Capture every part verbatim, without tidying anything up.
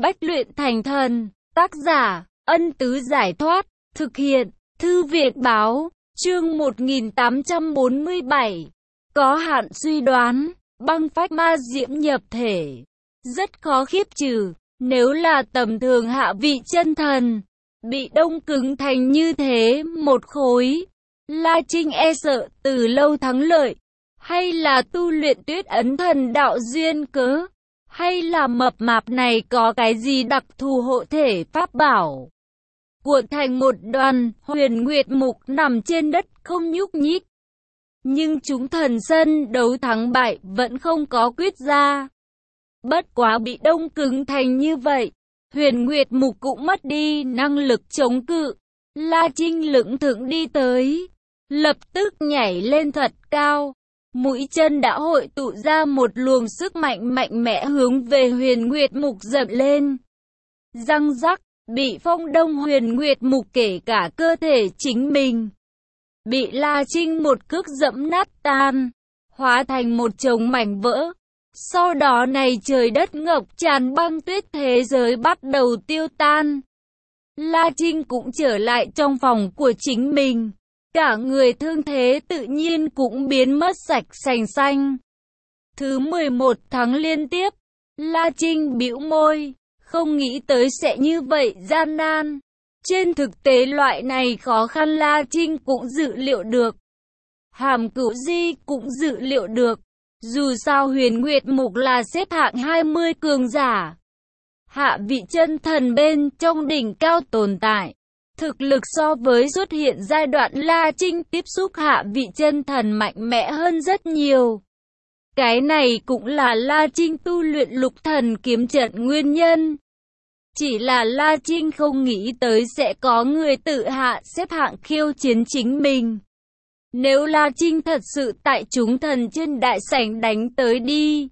Bách luyện thành thần. Tác giả, Ân Tứ Giải Thoát. Thực hiện, Thư viện Báo. Chương một nghìn tám trăm bốn mươi bảy. Có hạn suy đoán, băng phách ma diễm nhập thể. Rất khó khiếp trừ. Nếu là tầm thường hạ vị chân thần, bị đông cứng thành như thế một khối, La Trinh e sợ từ lâu thắng lợi. Hay là tu luyện tuyết ấn thần đạo duyên cớ? Hay là mập mạp này có cái gì đặc thù hộ thể pháp bảo? Cuộn thành một đoàn, Huyền Nguyệt Mục nằm trên đất không nhúc nhích. Nhưng chúng thần sân đấu thắng bại vẫn không có quyết ra. Bất quá bị đông cứng thành như vậy, Huyền Nguyệt Mục cũng mất đi năng lực chống cự. La Trinh lững thững đi tới, lập tức nhảy lên thật cao. Mũi chân đã hội tụ ra một luồng sức mạnh mạnh mẽ hướng về Huyền Nguyệt Mục dậm lên. Răng rắc, bị phong đông Huyền Nguyệt Mục kể cả cơ thể chính mình bị La Trinh một cước dẫm nát tan, hóa thành một chồng mảnh vỡ. Sau đó này trời đất ngập tràn băng tuyết, thế giới bắt đầu tiêu tan. La Trinh cũng trở lại trong phòng của chính mình. Cả người thương thế tự nhiên cũng biến mất sạch sành xanh. Thứ mười một tháng liên tiếp, La Trinh bĩu môi, không nghĩ tới sẽ như vậy gian nan. Trên thực tế loại này khó khăn La Trinh cũng dự liệu được. Hàm Cửu Di cũng dự liệu được. Dù sao Huyền Nguyệt Mục là xếp hạng hai mươi cường giả, hạ vị chân thần bên trong đỉnh cao tồn tại. Thực lực so với xuất hiện giai đoạn La Trinh tiếp xúc hạ vị chân thần mạnh mẽ hơn rất nhiều. Cái này cũng là La Trinh tu luyện lục thần kiếm trận nguyên nhân. Chỉ là La Trinh không nghĩ tới sẽ có người tự hạ xếp hạng khiêu chiến chính mình. Nếu La Trinh thật sự tại chúng thần trên đại sảnh đánh tới đi,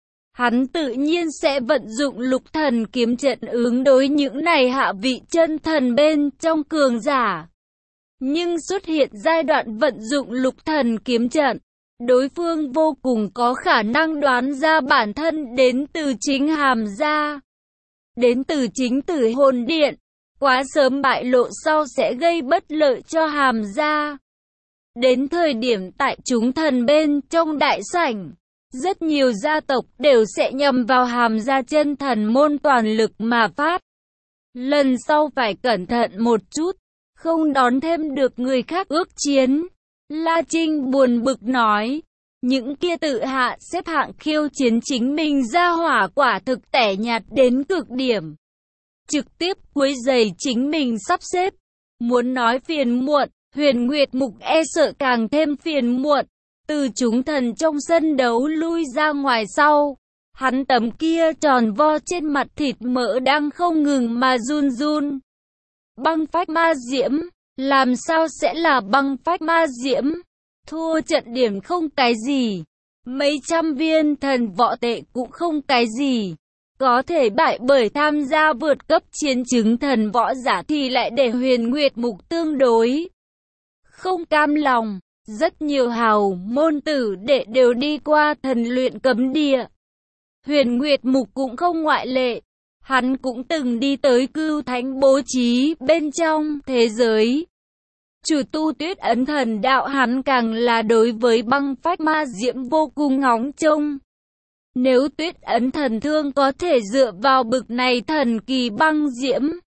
hắn tự nhiên sẽ vận dụng lục thần kiếm trận ứng đối những này hạ vị chân thần bên trong cường giả. Nhưng xuất hiện giai đoạn vận dụng lục thần kiếm trận, đối phương vô cùng có khả năng đoán ra bản thân đến từ chính Hàm gia, đến từ chính Tử Hồn Điện. Quá sớm bại lộ sau sẽ gây bất lợi cho Hàm gia. Đến thời điểm tại chúng thần bên trong đại sảnh, rất nhiều gia tộc đều sẽ nhằm vào Hàm gia chân thần môn toàn lực mà phát. Lần sau phải cẩn thận một chút, không đón thêm được người khác ước chiến. La Trinh buồn bực nói, những kia tự hạ xếp hạng khiêu chiến chính mình ra hỏa quả thực tẻ nhạt đến cực điểm. Trực tiếp quấy rầy chính mình sắp xếp. Muốn nói phiền muộn, Huyền Nguyệt Mục e sợ càng thêm phiền muộn. Từ chúng thần trong sân đấu lui ra ngoài sau, hắn tấm kia tròn vo trên mặt thịt mỡ đang không ngừng mà run run. Băng phách ma diễm, làm sao sẽ là băng phách ma diễm? Thua trận điểm không cái gì, mấy trăm viên thần võ tệ cũng không cái gì. Có thể bại bởi tham gia vượt cấp chiến chứng thần võ giả thì lại để Huyền Nguyệt Mục tương đối không cam lòng. Rất nhiều hào môn tử đệ đều đi qua thần luyện cấm địa. Huyền Nguyệt Mục cũng không ngoại lệ. Hắn cũng từng đi tới cưu thánh bố trí bên trong thế giới. Chủ tu tuyết ấn thần đạo hắn càng là đối với băng phách ma diễm vô cùng ngóng trông. Nếu tuyết ấn thần thương có thể dựa vào bực này thần kỳ băng diễm,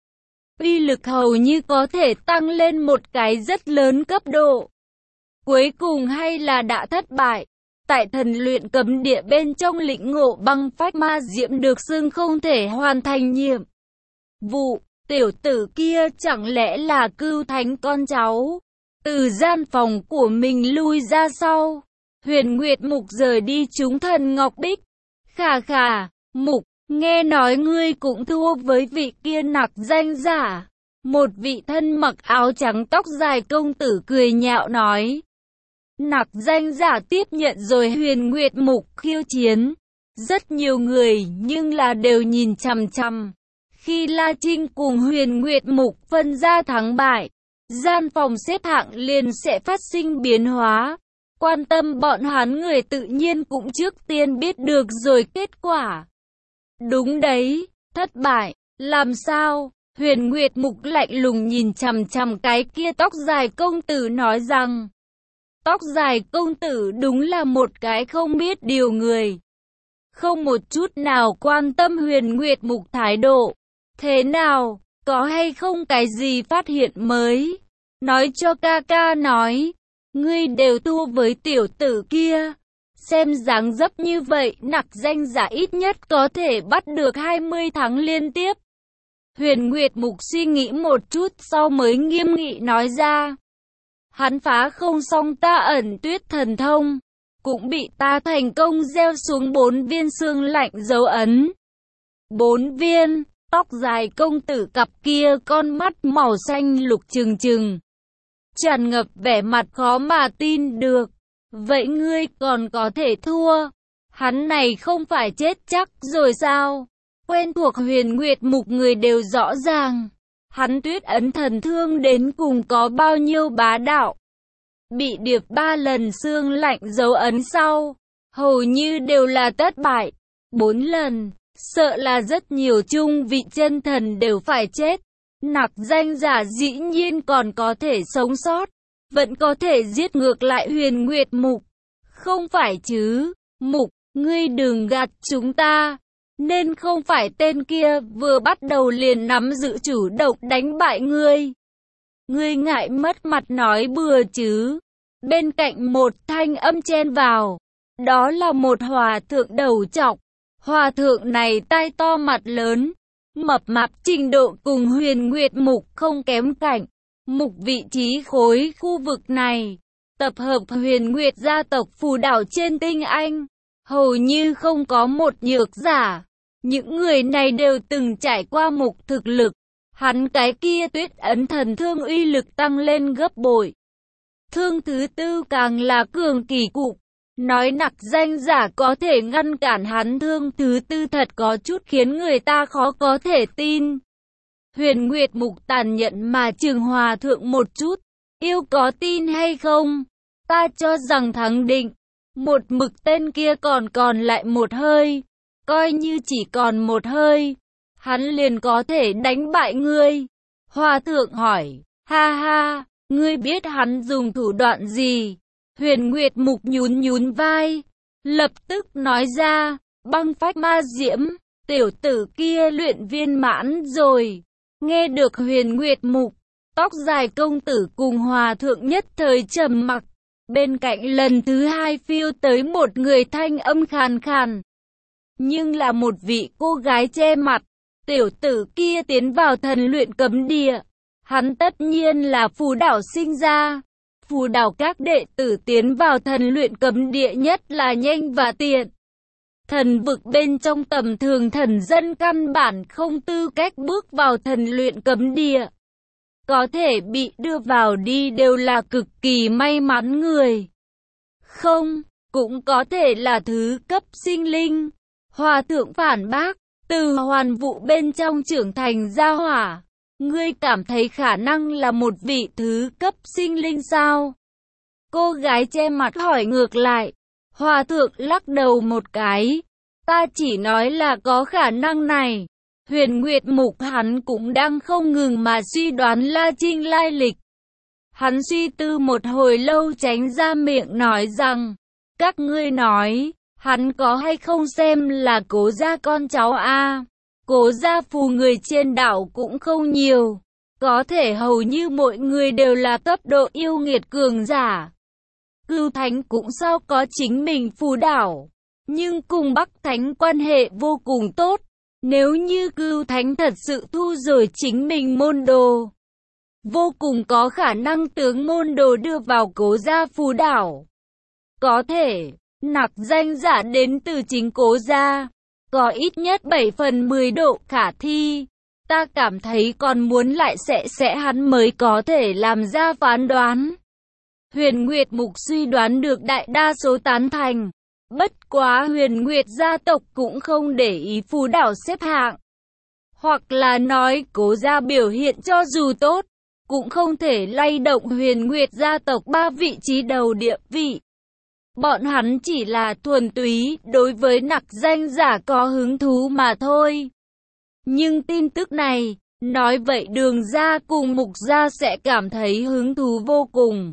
uy lực hầu như có thể tăng lên một cái rất lớn cấp độ. Cuối cùng hay là đã thất bại. Tại thần luyện cấm địa bên trong lĩnh ngộ băng phách ma diễm được xưng không thể hoàn thành nhiệm vụ. Tiểu tử kia chẳng lẽ là cưu thánh con cháu? Từ gian phòng của mình lui ra sau, Huyền Nguyệt Mục rời đi chúng thần Ngọc Bích. Khà khà, Mục, nghe nói ngươi cũng thua với vị kia nặc danh giả. Một vị thân mặc áo trắng tóc dài công tử cười nhạo nói. Nặc danh giả tiếp nhận rồi Huyền Nguyệt Mục khiêu chiến. Rất nhiều người nhưng là đều nhìn chằm chằm. Khi La Trinh cùng Huyền Nguyệt Mục phân ra thắng bại, gian phòng xếp hạng liền sẽ phát sinh biến hóa. Quan tâm bọn hắn người tự nhiên cũng trước tiên biết được rồi kết quả. Đúng đấy, thất bại. Làm sao? Huyền Nguyệt Mục lạnh lùng nhìn chằm chằm cái kia tóc dài công tử nói rằng, tóc dài công tử đúng là một cái không biết điều người. Không một chút nào quan tâm Huyền Nguyệt Mục thái độ. Thế nào, có hay không cái gì phát hiện mới? Nói cho ca ca nói, ngươi đều thua với tiểu tử kia. Xem dáng dấp như vậy, nặc danh giả ít nhất có thể bắt được hai mươi tháng liên tiếp. Huyền Nguyệt Mục suy nghĩ một chút sau mới nghiêm nghị nói ra. Hắn phá không xong ta ẩn tuyết thần thông, cũng bị ta thành công gieo xuống bốn viên xương lạnh dấu ấn. Bốn viên, tóc dài công tử cặp kia con mắt màu xanh lục trừng trừng, tràn ngập vẻ mặt khó mà tin được. Vậy ngươi còn có thể thua? Hắn này không phải chết chắc rồi sao? Quen thuộc Huyền Nguyệt Mục người đều rõ ràng. Hắn tuyết ấn thần thương đến cùng có bao nhiêu bá đạo. Bị điệp ba lần xương lạnh dấu ấn sau, hầu như đều là thất bại. Bốn lần, sợ là rất nhiều trung vị chân thần đều phải chết. Nặc danh giả dĩ nhiên còn có thể sống sót, vẫn có thể giết ngược lại Huyền Nguyệt Mục. Không phải chứ, Mục, ngươi đừng gạt chúng ta. Nên không phải tên kia vừa bắt đầu liền nắm giữ chủ động đánh bại ngươi. Ngươi ngại mất mặt nói bừa chứ. Bên cạnh một thanh âm chen vào. Đó là một hòa thượng đầu trọc. Hòa thượng này tai to mặt lớn, mập mạp trình độ cùng Huyền Nguyệt Mục không kém cạnh. Mục vị trí khối khu vực này, tập hợp Huyền Nguyệt gia tộc phù đảo trên tinh Anh, hầu như không có một nhược giả. Những người này đều từng trải qua Mục thực lực. Hắn cái kia tuyết ấn thần thương uy lực tăng lên gấp bội. Thương thứ tư càng là cường kỳ cục. Nói nặc danh giả có thể ngăn cản hắn thương thứ tư thật có chút khiến người ta khó có thể tin. Huyền Nguyệt Mục tàn nhẫn mà trừng hòa thượng một chút. Yêu có tin hay không? Ta cho rằng thắng định. Một mực tên kia còn còn lại một hơi. Coi như chỉ còn một hơi, hắn liền có thể đánh bại ngươi. Hòa thượng hỏi, ha ha, ngươi biết hắn dùng thủ đoạn gì? Huyền Nguyệt Mục nhún nhún vai, lập tức nói ra, băng phách ma diễm, tiểu tử kia luyện viên mãn rồi. Nghe được Huyền Nguyệt Mục, tóc dài công tử cùng hòa thượng nhất thời trầm mặc. Bên cạnh lần thứ hai phiêu tới một người thanh âm khàn khàn. Nhưng là một vị cô gái che mặt. Tiểu tử kia tiến vào thần luyện cấm địa. Hắn tất nhiên là phù đảo sinh ra. Phù đảo các đệ tử tiến vào thần luyện cấm địa nhất là nhanh và tiện. Thần vực bên trong tầm thường thần dân căn bản không tư cách bước vào thần luyện cấm địa. Có thể bị đưa vào đi đều là cực kỳ may mắn người. Không, cũng có thể là thứ cấp sinh linh. Hòa thượng phản bác, từ hoàn vụ bên trong trưởng thành ra hỏa. Ngươi cảm thấy khả năng là một vị thứ cấp sinh linh sao? Cô gái che mặt hỏi ngược lại. Hòa thượng lắc đầu một cái. Ta chỉ nói là có khả năng này. Huyền Nguyệt Mục hắn cũng đang không ngừng mà suy đoán La Trinh lai lịch. Hắn suy tư một hồi lâu tránh ra miệng nói rằng, các ngươi nói, hắn có hay không xem là Cố gia con cháu a? Cố gia phù người trên đảo cũng không nhiều. Có thể hầu như mọi người đều là cấp độ yêu nghiệt cường giả. Cửu Thánh cũng sao có chính mình phù đảo. Nhưng cùng Bắc Thánh quan hệ vô cùng tốt. Nếu như Cửu Thánh thật sự thu rồi chính mình môn đồ, vô cùng có khả năng tướng môn đồ đưa vào Cố gia phù đảo. Có thể, nặc danh giả đến từ chính Cố gia, có ít nhất bảy phần mười độ khả thi. Ta cảm thấy còn muốn lại sẽ sẽ hắn mới có thể làm ra phán đoán. Huyền Nguyệt Mục suy đoán được đại đa số tán thành. Bất quá Huyền Nguyệt gia tộc cũng không để ý phù đảo xếp hạng. Hoặc là nói Cố gia biểu hiện cho dù tốt, cũng không thể lay động Huyền Nguyệt gia tộc ba vị trí đầu địa vị. Bọn hắn chỉ là thuần túy đối với nặc danh giả có hứng thú mà thôi. Nhưng tin tức này, nói vậy Đường gia cùng Mục gia sẽ cảm thấy hứng thú vô cùng.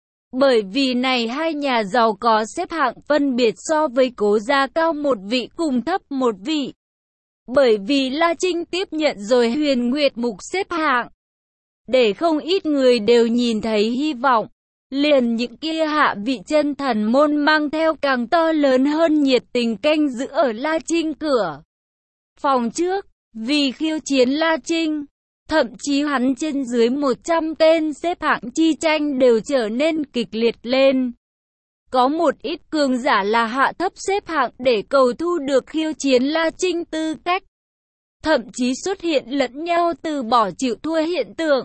Bởi vì này hai nhà giàu có xếp hạng phân biệt so với Cố gia cao một vị cùng thấp một vị. Bởi vì La Trinh tiếp nhận rồi Huyền Nguyệt Mục xếp hạng. Để không ít người đều nhìn thấy hy vọng. Liền những kia hạ vị chân thần môn mang theo càng to lớn hơn nhiệt tình canh giữ ở La Trinh cửa phòng trước, vì khiêu chiến La Trinh. Thậm chí hắn trên dưới một trăm tên xếp hạng chi tranh đều trở nên kịch liệt lên. Có một ít cường giả là hạ thấp xếp hạng để cầu thu được khiêu chiến La Trinh tư cách. Thậm chí xuất hiện lẫn nhau từ bỏ chịu thua hiện tượng.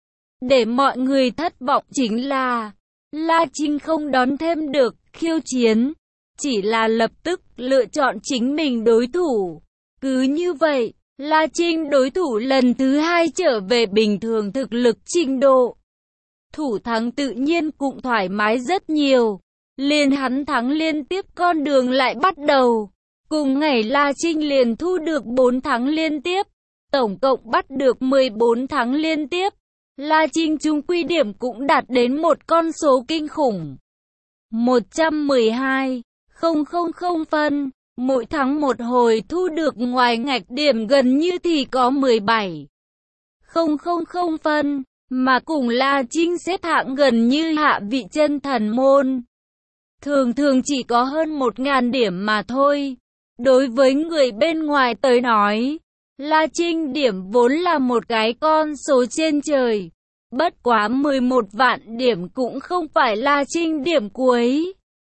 Để mọi người thất vọng chính là La Trinh không đón thêm được khiêu chiến, chỉ là lập tức lựa chọn chính mình đối thủ. Cứ như vậy, La Trinh đối thủ lần thứ hai trở về bình thường thực lực trình độ. Thủ thắng tự nhiên cũng thoải mái rất nhiều. Liền hắn thắng liên tiếp con đường lại bắt đầu. Cùng ngày La Trinh liền thu được bốn thắng liên tiếp. Tổng cộng bắt được mười bốn thắng liên tiếp. La Trinh chung quy điểm cũng đạt đến một con số kinh khủng. một trăm mười hai phẩy không không không phân. Mỗi thắng một hồi thu được ngoài ngạch điểm gần như thì có mười bảy phẩy không không không phân, mà cùng La Trinh xếp hạng gần như hạ vị chân thần môn. Thường thường chỉ có hơn một nghìn điểm mà thôi. Đối với người bên ngoài tới nói, La Trinh điểm vốn là một cái con số trên trời. Bất quá mười một vạn điểm cũng không phải La Trinh điểm cuối.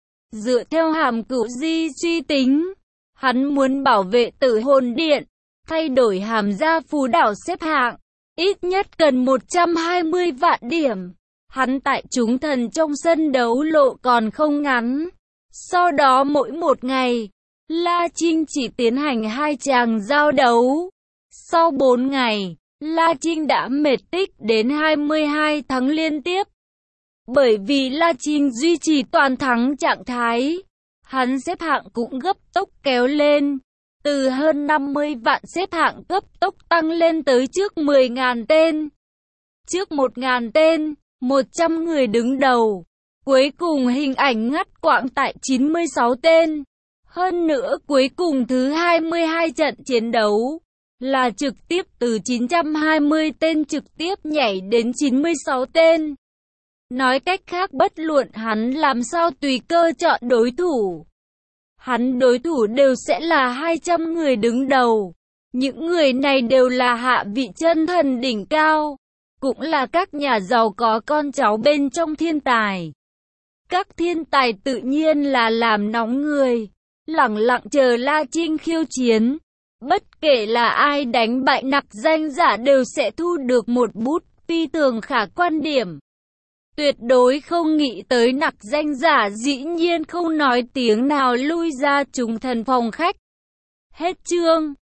Dựa theo hàm cửu di suy tính, hắn muốn bảo vệ Tử Hồn Điện, thay đổi hàm gia phú đảo xếp hạng, ít nhất cần một trăm hai mươi vạn điểm. Hắn tại chúng thần trong sân đấu lộ còn không ngắn. Sau đó mỗi một ngày, La Trinh chỉ tiến hành hai tràng giao đấu. Sau bốn ngày, La Trinh đã mệt tích đến hai mươi hai thắng liên tiếp. Bởi vì La Trinh duy trì toàn thắng trạng thái, hắn xếp hạng cũng gấp tốc kéo lên. Từ hơn năm mươi vạn xếp hạng gấp tốc tăng lên tới trước mười nghìn tên. Trước một nghìn tên, một trăm người đứng đầu. Cuối cùng hình ảnh ngắt quãng tại chín mươi sáu tên. Hơn nữa cuối cùng thứ hai mươi hai trận chiến đấu là trực tiếp từ chín trăm hai mươi tên trực tiếp nhảy đến chín mươi sáu tên. Nói cách khác bất luận hắn làm sao tùy cơ chọn đối thủ, hắn đối thủ đều sẽ là hai trăm người đứng đầu. Những người này đều là hạ vị chân thần đỉnh cao, cũng là các nhà giàu có con cháu bên trong thiên tài. Các thiên tài tự nhiên là làm nóng người, lẳng lặng chờ La Trinh khiêu chiến. Bất kể là ai đánh bại nặc danh giả đều sẽ thu được một bút phi thường khả quan điểm. Tuyệt đối không nghĩ tới nặc danh giả dĩ nhiên không nói tiếng nào lui ra chúng thần phòng khách. Hết chương.